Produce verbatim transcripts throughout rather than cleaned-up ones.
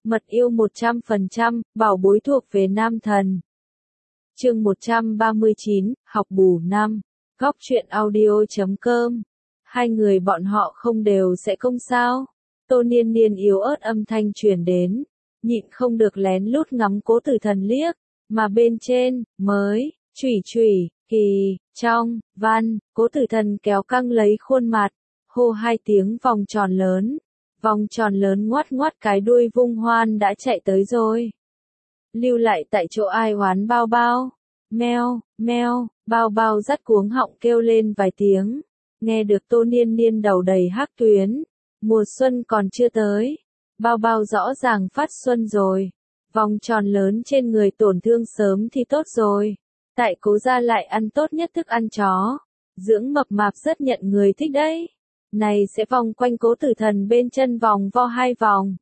Mật yêu một trăm phần trăm, bảo bối thuộc về nam thần. Chương một trăm ba mươi chín, học bù năm. Góc truyện audio chấm com. Hai người bọn họ không đều sẽ không sao? Tô Niên Niên yếu ớt âm thanh truyền đến, nhịn không được lén lút ngắm Cố Tử Thần liếc, mà bên trên, mới, chủy chủy, kỳ, trong, văn, Cố Tử Thần kéo căng lấy khuôn mặt, hô hai tiếng vòng tròn lớn. Vòng tròn lớn ngoắt ngoắt cái đuôi vung hoan đã chạy tới rồi. Lưu lại tại chỗ ai oán bao bao. Meo, meo, bao bao dắt cuống họng kêu lên vài tiếng. Nghe được Tô Niên Niên đầu đầy hắc tuyến. Mùa xuân còn chưa tới. Bao bao rõ ràng phát xuân rồi. Vòng tròn lớn trên người tổn thương sớm thì tốt rồi. Tại Cố gia lại ăn tốt nhất thức ăn chó. Dưỡng mập mạp rất nhận người thích đấy. Này sẽ vòng quanh Cố Tử Thần bên chân vòng vo hai vòng.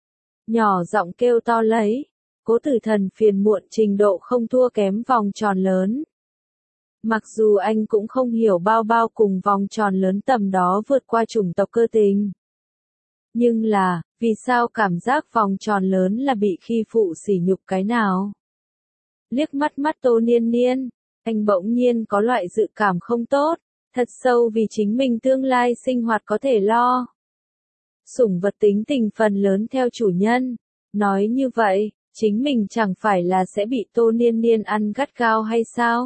Nhỏ giọng kêu to lấy. Cố Tử Thần phiền muộn trình độ không thua kém vòng tròn lớn. Mặc dù anh cũng không hiểu bao bao cùng vòng tròn lớn tầm đó vượt qua chủng tộc cơ tình. Nhưng là, vì sao cảm giác vòng tròn lớn là bị khi phụ sỉ nhục cái nào? Liếc mắt mắt Tô Niên Niên, anh bỗng nhiên có loại dự cảm không tốt. Thật sâu vì chính mình tương lai sinh hoạt có thể lo. Sủng vật tính tình phần lớn theo chủ nhân. Nói như vậy, chính mình chẳng phải là sẽ bị Tô Niên Niên ăn gắt gao hay sao?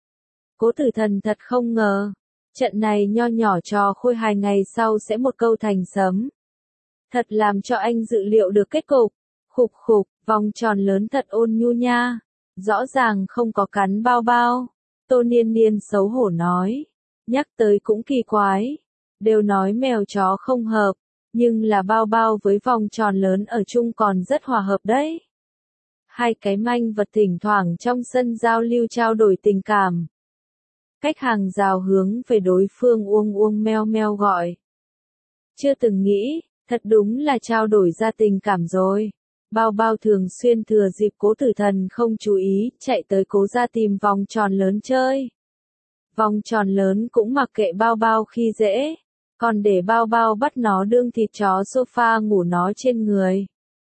Cố Tử Thần thật không ngờ. Trận này nho nhỏ trò khôi hài ngày sau sẽ một câu thành sấm. Thật làm cho anh dự liệu được kết cục. Khục khục, vòng tròn lớn thật ôn nhu nha. Rõ ràng không có cắn bao bao. Tô Niên Niên xấu hổ nói. Nhắc tới cũng kỳ quái. Đều nói mèo chó không hợp. Nhưng là bao bao với vòng tròn lớn ở chung còn rất hòa hợp đấy. Hai cái manh vật thỉnh thoảng trong sân giao lưu trao đổi tình cảm. Cách hàng rào hướng về đối phương uông uông meo meo gọi. Chưa từng nghĩ, thật đúng là trao đổi ra tình cảm rồi. Bao bao thường xuyên thừa dịp Cố Tử Thần không chú ý, chạy tới Cố gia tìm vòng tròn lớn chơi. Vòng tròn lớn cũng mặc kệ bao bao khi dễ, còn để bao bao bắt nó đương thịt chó sofa ngủ nó trên người.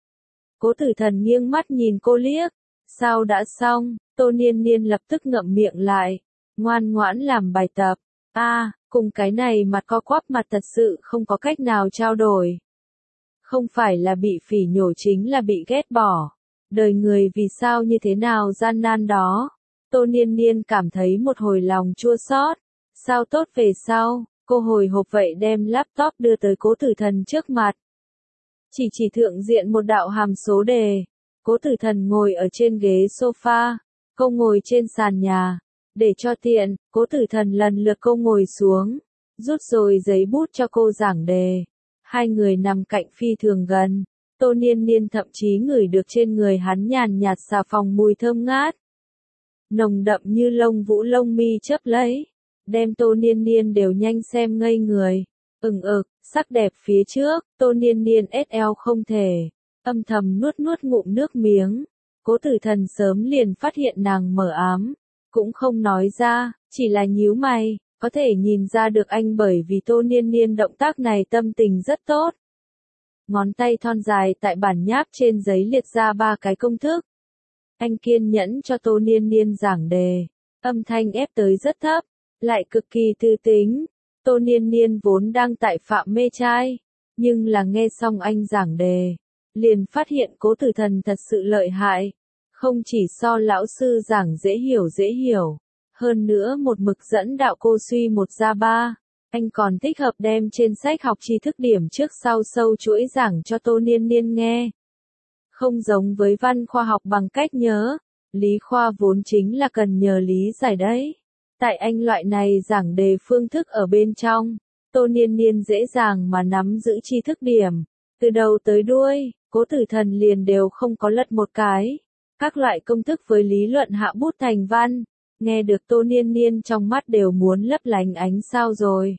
Cố Tử Thần nghiêng mắt nhìn cô liếc, sao đã xong, Tô Niên Niên lập tức ngậm miệng lại, ngoan ngoãn làm bài tập. A, à, cùng cái này mặt co quắp mặt thật sự không có cách nào trao đổi. Không phải là bị phỉ nhổ chính là bị ghét bỏ. Đời người vì sao như thế nào gian nan đó. Tô Niên Niên cảm thấy một hồi lòng chua xót. Sao tốt về sau, cô hồi hộp vậy đem laptop đưa tới Cố Tử Thần trước mặt. Chỉ chỉ thượng diện một đạo hàm số đề. Cố Tử Thần ngồi ở trên ghế sofa, cô ngồi trên sàn nhà. Để cho tiện, Cố Tử Thần lần lượt cô ngồi xuống, rút rồi giấy bút cho cô giảng đề. Hai người nằm cạnh phi thường gần. Tô Niên Niên thậm chí ngửi được trên người hắn nhàn nhạt xà phòng mùi thơm ngát. Nồng đậm như lông vũ lông mi chớp lấy. Đem Tô Niên Niên đều nhanh xem ngây người. Ừng ực, sắc đẹp phía trước, Tô Niên Niên ét eo không thể. Âm thầm nuốt nuốt ngụm nước miếng. Cố Tử Thần sớm liền phát hiện nàng mở ám. Cũng không nói ra, chỉ là nhíu mày. Có thể nhìn ra được anh bởi vì Tô Niên Niên động tác này tâm tình rất tốt. Ngón tay thon dài tại bản nháp trên giấy liệt ra ba cái công thức. Anh kiên nhẫn cho Tô Niên Niên giảng đề. Âm thanh ép tới rất thấp, lại cực kỳ tư tính. Tô Niên Niên vốn đang tại phạm mê trai. Nhưng là nghe xong anh giảng đề. Liền phát hiện Cố Tử Thần thật sự lợi hại. Không chỉ so lão sư giảng dễ hiểu dễ hiểu. Hơn nữa một mực dẫn đạo cô suy một ra ba. Anh còn thích hợp đem trên sách học tri thức điểm trước sau sâu chuỗi giảng cho Tô Niên Niên nghe. Không giống với văn khoa học bằng cách nhớ, lý khoa vốn chính là cần nhờ lý giải đấy. Tại anh loại này giảng đề phương thức ở bên trong, Tô Niên Niên dễ dàng mà nắm giữ tri thức điểm. Từ đầu tới đuôi, Cố Tử Thần liền đều không có lật một cái. Các loại công thức với lý luận hạ bút thành văn. Nghe được Tô Niên Niên trong mắt đều muốn lấp lánh ánh sao rồi.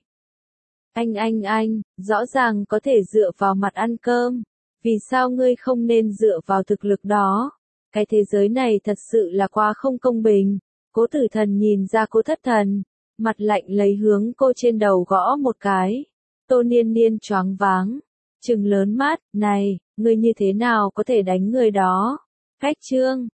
Anh anh anh, rõ ràng có thể dựa vào mặt ăn cơm. Vì sao ngươi không nên dựa vào thực lực đó? Cái thế giới này thật sự là quá không công bình. Cố Tử Thần nhìn ra Cố Thất Thần. Mặt lạnh lấy hướng cô trên đầu gõ một cái. Tô Niên Niên choáng váng. trừng lớn mắt, này, ngươi như thế nào có thể đánh người đó? Cách trương,